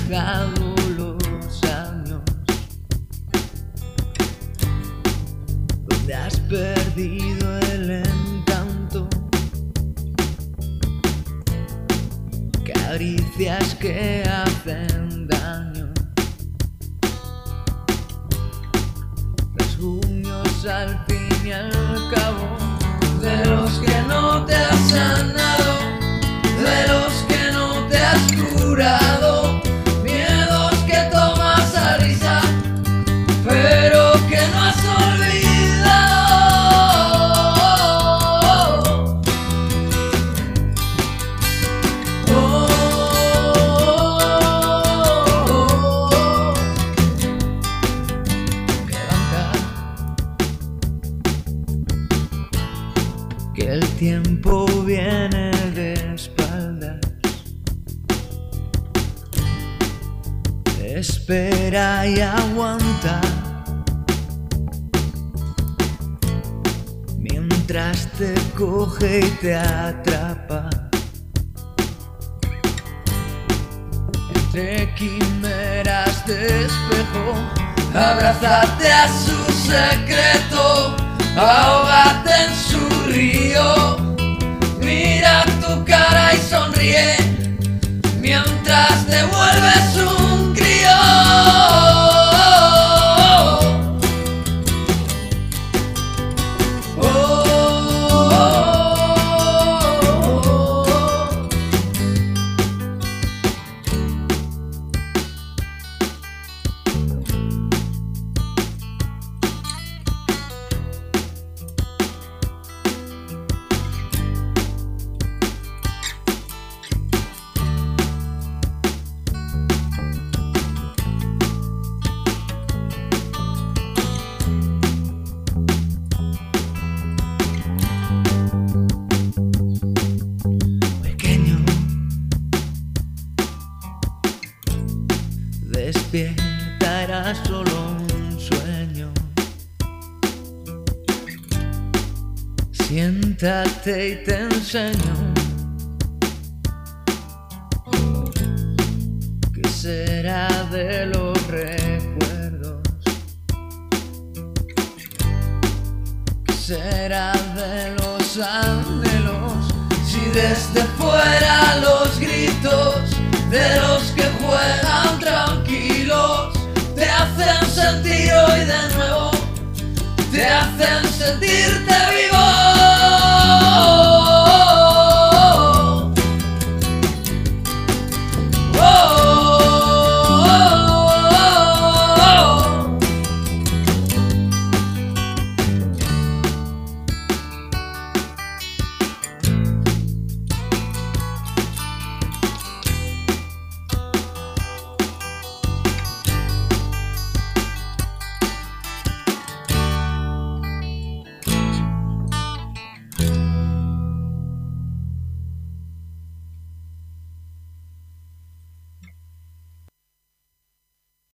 dejado los años, donde has perdido el encanto, caricias que hacen daño, rasguños al fin y al cabo, de los que no te has sanado, de los que no te has curado, miedos que tomas a risa, pero que no has olvidado. Oh, oh, oh. Levanta, que el tiempo viene de espaldas. Espera y aguanta, mientras te coge y te atrapa. Entre quimeras de espejo, abrázate a su secreto, ahógate en su río, mira tu cara y sonríe, mientras te vuelves un crío. Oh, oh, oh, oh. Despierta, era solo un sueño. Siéntate y te enseño qué será de los recuerdos, qué será de los anhelos, si desde fuera los gritos de los que juegan tranquilos te hacen sentir hoy de nuevo, te hacen sentirte